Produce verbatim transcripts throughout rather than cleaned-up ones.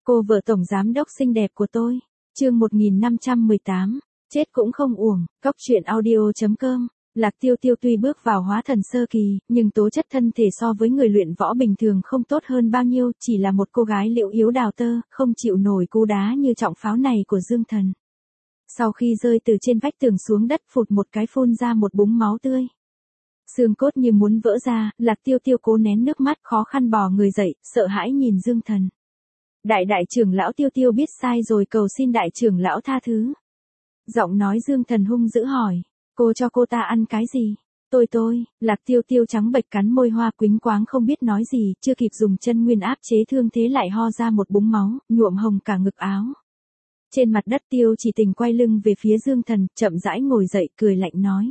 Cô vợ tổng giám đốc xinh đẹp của tôi. Chương một nghìn năm trăm mười tám. Chết cũng không uổng. Cóc truyện audio chấm com. Lạc Tiêu Tiêu tuy bước vào hóa thần sơ kỳ, nhưng tố chất thân thể so với người luyện võ bình thường không tốt hơn bao nhiêu, chỉ là một cô gái liễu yếu đào tơ, không chịu nổi cú đá như trọng pháo này của Dương Thần. Sau khi rơi từ trên vách tường xuống đất, phụt một cái phun ra một búng máu tươi. Xương cốt như muốn vỡ ra, Lạc Tiêu Tiêu cố nén nước mắt, khó khăn bò người dậy, sợ hãi nhìn Dương Thần. Đại đại trưởng lão Tiêu Tiêu biết sai rồi, cầu xin đại trưởng lão tha thứ. Giọng nói Dương Thần hung dữ hỏi, cô cho cô ta ăn cái gì? Tôi tôi, Lạc Tiêu Tiêu trắng bệch cắn môi hoa quýnh quáng không biết nói gì, chưa kịp dùng chân nguyên áp chế thương thế lại ho ra một búng máu, nhuộm hồng cả ngực áo. Trên mặt đất Tiêu Chỉ Tình quay lưng về phía Dương Thần, chậm rãi ngồi dậy, cười lạnh nói.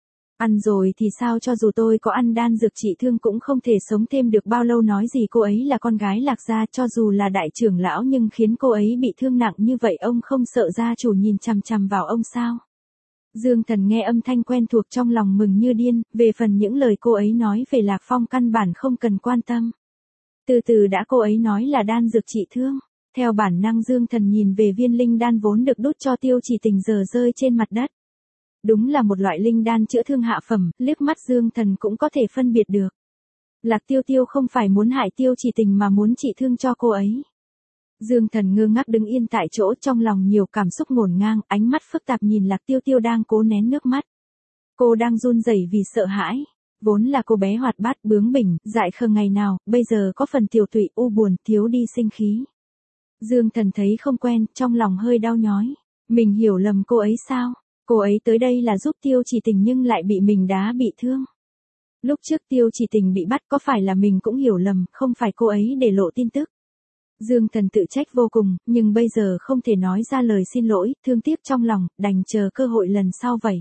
Ăn rồi thì sao, cho dù tôi có ăn đan dược trị thương cũng không thể sống thêm được bao lâu, nói gì cô ấy là con gái Lạc gia, cho dù là đại trưởng lão nhưng khiến cô ấy bị thương nặng như vậy, ông không sợ gia chủ nhìn chằm chằm vào ông sao? Dương Thần nghe âm thanh quen thuộc trong lòng mừng như điên, về phần những lời cô ấy nói về Lạc Phong căn bản không cần quan tâm. Từ từ đã, cô ấy nói là đan dược trị thương. Theo bản năng Dương Thần nhìn về viên linh đan vốn được đút cho Tiêu Chỉ Tình giờ rơi trên mặt đất. Đúng là một loại linh đan chữa thương hạ phẩm, liếc mắt Dương Thần cũng có thể phân biệt được. Lạc Tiêu Tiêu không phải muốn hại Tiêu Chỉ Tình mà muốn trị thương cho cô ấy. Dương Thần ngơ ngác đứng yên tại chỗ, trong lòng nhiều cảm xúc ngổn ngang, ánh mắt phức tạp nhìn Lạc Tiêu Tiêu đang cố nén nước mắt. Cô đang run rẩy vì sợ hãi. Vốn là cô bé hoạt bát bướng bỉnh, dại khờ ngày nào, bây giờ có phần tiều tụy, u buồn, thiếu đi sinh khí. Dương Thần thấy không quen, trong lòng hơi đau nhói. Mình hiểu lầm cô ấy sao? Cô ấy tới đây là giúp Tiêu Chỉ Tình nhưng lại bị mình đá bị thương. Lúc trước Tiêu Chỉ Tình bị bắt có phải là mình cũng hiểu lầm, không phải cô ấy để lộ tin tức. Dương Thần tự trách vô cùng, nhưng bây giờ không thể nói ra lời xin lỗi, thương tiếc trong lòng, đành chờ cơ hội lần sau vậy.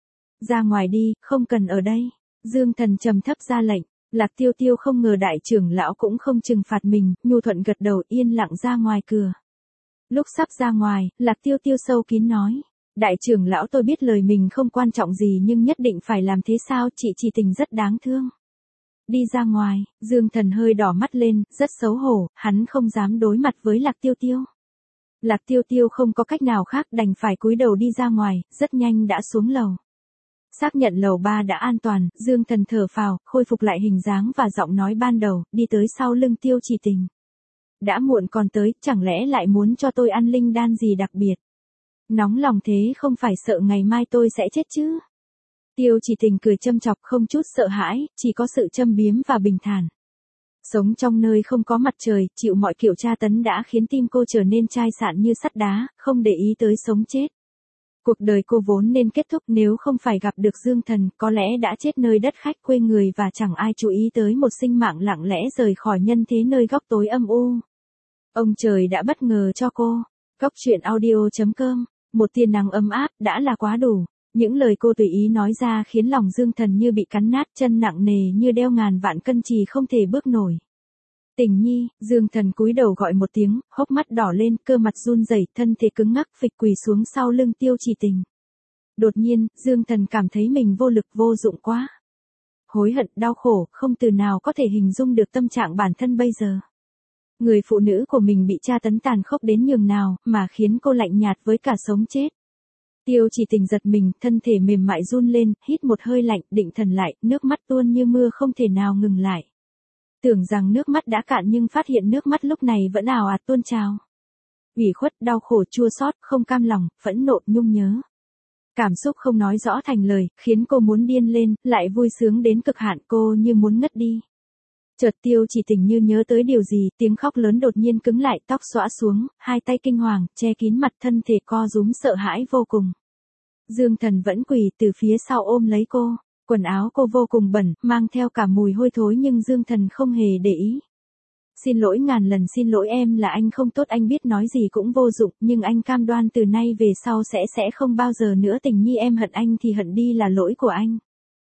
Ra ngoài đi, không cần ở đây. Dương Thần trầm thấp ra lệnh. Lạc Tiêu Tiêu không ngờ đại trưởng lão cũng không trừng phạt mình, nhu thuận gật đầu, yên lặng ra ngoài cửa. Lúc sắp ra ngoài, Lạc Tiêu Tiêu sâu kín nói. Đại trưởng lão, tôi biết lời mình không quan trọng gì nhưng nhất định phải làm thế sao, chị Chỉ Tình rất đáng thương. Đi ra ngoài, Dương Thần hơi đỏ mắt lên, rất xấu hổ, hắn không dám đối mặt với Lạc Tiêu Tiêu. Lạc Tiêu Tiêu không có cách nào khác, đành phải cúi đầu đi ra ngoài, rất nhanh đã xuống lầu. Xác nhận lầu ba đã an toàn, Dương Thần thở phào, khôi phục lại hình dáng và giọng nói ban đầu, đi tới sau lưng Tiêu Chỉ Tình. Đã muộn còn tới, chẳng lẽ lại muốn cho tôi ăn linh đan gì đặc biệt? Nóng lòng thế không phải sợ ngày mai tôi sẽ chết chứ? Tiêu Chỉ Tình cười châm chọc, không chút sợ hãi, chỉ có sự châm biếm và bình thản. Sống trong nơi không có mặt trời, chịu mọi kiểu tra tấn đã khiến tim cô trở nên chai sạn như sắt đá, không để ý tới sống chết. Cuộc đời cô vốn nên kết thúc, nếu không phải gặp được Dương Thần, có lẽ đã chết nơi đất khách quê người và chẳng ai chú ý tới một sinh mạng lặng lẽ rời khỏi nhân thế nơi góc tối âm u. Ông trời đã bất ngờ cho cô. Cóc truyện audio chấm com. Một tia nắng ấm áp đã là quá đủ. Những lời cô tùy ý nói ra khiến lòng Dương Thần như bị cắn nát, chân nặng nề như đeo ngàn vạn cân trì không thể bước nổi. Tình nhi, Dương Thần cúi đầu gọi một tiếng, hốc mắt đỏ lên, cơ mặt run rẩy, thân thể cứng ngắc phịch quỳ xuống sau lưng Tiêu Chỉ Tình. Đột nhiên, Dương Thần cảm thấy mình vô lực, vô dụng quá. Hối hận, đau khổ, không từ nào có thể hình dung được tâm trạng bản thân bây giờ. Người phụ nữ của mình bị tra tấn tàn khốc đến nhường nào, mà khiến cô lạnh nhạt với cả sống chết. Tiêu Chỉ Tình giật mình, thân thể mềm mại run lên, hít một hơi lạnh, định thần lại, nước mắt tuôn như mưa không thể nào ngừng lại. Tưởng rằng nước mắt đã cạn nhưng phát hiện nước mắt lúc này vẫn ào ạt tuôn trào. Ủy khuất, đau khổ, chua xót, không cam lòng, phẫn nộ, nhung nhớ. Cảm xúc không nói rõ thành lời, khiến cô muốn điên lên, lại vui sướng đến cực hạn, cô như muốn ngất đi. Chợt Tiêu Chỉ Tình như nhớ tới điều gì, tiếng khóc lớn đột nhiên cứng lại, tóc xõa xuống, hai tay kinh hoàng, che kín mặt, thân thể co rúm sợ hãi vô cùng. Dương Thần vẫn quỳ từ phía sau ôm lấy cô, quần áo cô vô cùng bẩn, mang theo cả mùi hôi thối nhưng Dương Thần không hề để ý. Xin lỗi ngàn lần xin lỗi em, là anh không tốt, anh biết nói gì cũng vô dụng, nhưng anh cam đoan từ nay về sau sẽ sẽ không bao giờ nữa. Tình nhi, em hận anh thì hận đi, là lỗi của anh.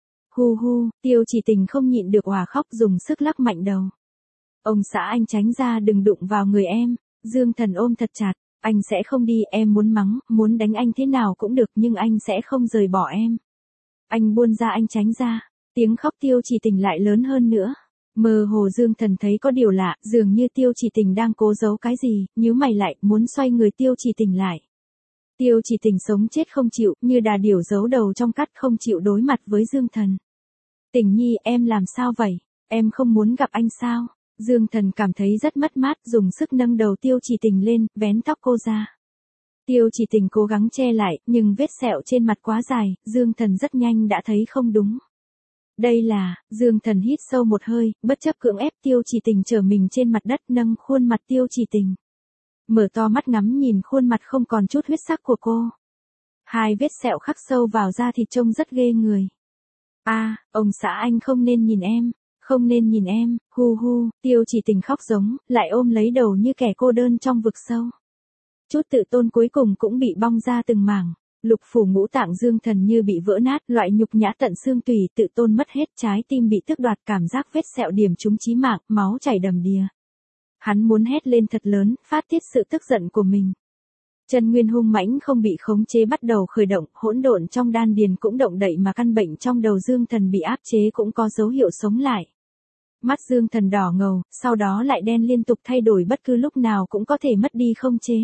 Hu hu, Tiêu Chỉ Tình không nhịn được òa khóc, dùng sức lắc mạnh đầu. Ông xã, anh tránh ra, đừng đụng vào người em. Dương Thần ôm thật chặt, anh sẽ không đi, em muốn mắng, muốn đánh anh thế nào cũng được nhưng anh sẽ không rời bỏ em. Anh buông ra, anh tránh ra. Tiếng khóc Tiêu Chỉ Tình lại lớn hơn nữa. Mơ hồ Dương Thần thấy có điều lạ, dường như Tiêu Chỉ Tình đang cố giấu cái gì, nhíu mày lại, muốn xoay người Tiêu Chỉ Tình lại. Tiêu Chỉ Tình sống chết không chịu, như đà điểu giấu đầu trong cát không chịu đối mặt với Dương Thần. Tình nhi, em làm sao vậy? Em không muốn gặp anh sao? Dương Thần cảm thấy rất mất mát, dùng sức nâng đầu Tiêu Chỉ Tình lên, vén tóc cô ra. Tiêu Chỉ Tình cố gắng che lại, nhưng vết sẹo trên mặt quá dài, Dương Thần rất nhanh đã thấy không đúng. Đây là, Dương Thần hít sâu một hơi, bất chấp cưỡng ép Tiêu Chỉ Tình trở mình trên mặt đất, nâng khuôn mặt Tiêu Chỉ Tình. Mở to mắt ngắm nhìn khuôn mặt không còn chút huyết sắc của cô. Hai vết sẹo khắc sâu vào da thịt trông rất ghê người. A, à, ông xã anh không nên nhìn em, không nên nhìn em, hu hu, Tiêu Chỉ Tình khóc giống, lại ôm lấy đầu như kẻ cô đơn trong vực sâu. Chút tự tôn cuối cùng cũng bị bong ra từng mảng. Lục phủ ngũ tạng Dương Thần như bị vỡ nát, loại nhục nhã tận xương tủy, tự tôn mất hết, trái tim bị tước đoạt, cảm giác vết sẹo điểm trúng chí mạng, máu chảy đầm đìa. Hắn muốn hét lên thật lớn, phát tiết sự tức giận của mình. Chân nguyên hung mãnh không bị khống chế bắt đầu khởi động, hỗn độn trong đan điền cũng động đậy mà căn bệnh trong đầu Dương Thần bị áp chế cũng có dấu hiệu sống lại. Mắt Dương Thần đỏ ngầu, sau đó lại đen liên tục thay đổi, bất cứ lúc nào cũng có thể mất đi khống chế.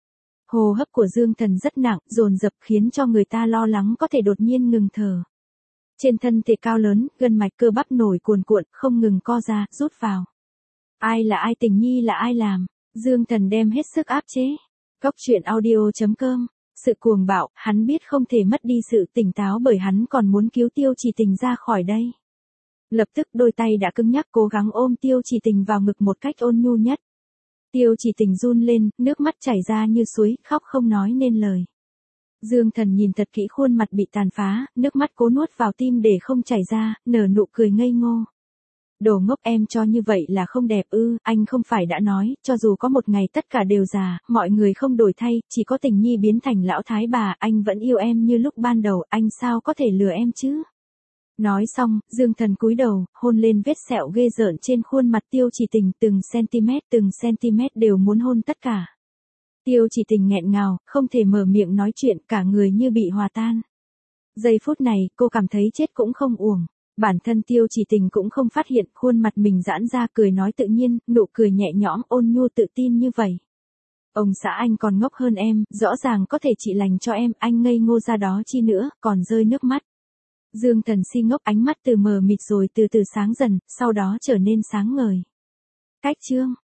Hô hấp của Dương Thần rất nặng, dồn dập khiến cho người ta lo lắng có thể đột nhiên ngừng thở. Trên thân thể cao lớn, gân mạch cơ bắp nổi cuồn cuộn, không ngừng co ra, rút vào. Ai là ai, Tình nhi là ai làm? Dương Thần đem hết sức áp chế. Góc truyện audio chấm com. Sự cuồng bạo, hắn biết không thể mất đi sự tỉnh táo bởi hắn còn muốn cứu Tiêu Chỉ Tình ra khỏi đây. Lập tức đôi tay đã cứng nhắc cố gắng ôm Tiêu Chỉ Tình vào ngực một cách ôn nhu nhất. Tiêu Chỉ Tình run lên, nước mắt chảy ra như suối, khóc không nói nên lời. Dương Thần nhìn thật kỹ khuôn mặt bị tàn phá, nước mắt cố nuốt vào tim để không chảy ra, nở nụ cười ngây ngô. Đồ ngốc, em cho như vậy là không đẹp ư? Anh không phải đã nói, cho dù có một ngày tất cả đều già, mọi người không đổi thay, chỉ có Tình nhi biến thành lão thái bà, anh vẫn yêu em như lúc ban đầu, anh sao có thể lừa em chứ? Nói xong, Dương Thần cúi đầu, hôn lên vết sẹo ghê rợn trên khuôn mặt Tiêu Chỉ Tình, từng cm từng cm đều muốn hôn tất cả. Tiêu Chỉ Tình nghẹn ngào, không thể mở miệng nói chuyện, cả người như bị hòa tan. Giây phút này, cô cảm thấy chết cũng không uổng. Bản thân Tiêu Chỉ Tình cũng không phát hiện, khuôn mặt mình giãn ra, cười nói tự nhiên, nụ cười nhẹ nhõm, ôn nhu tự tin như vậy. Ông xã anh còn ngốc hơn em, rõ ràng có thể trị lành cho em, anh ngây ngô ra đó chi nữa, còn rơi nước mắt. Dương Thần si ngốc, ánh mắt từ mờ mịt rồi từ từ sáng dần, sau đó trở nên sáng ngời. Cách chương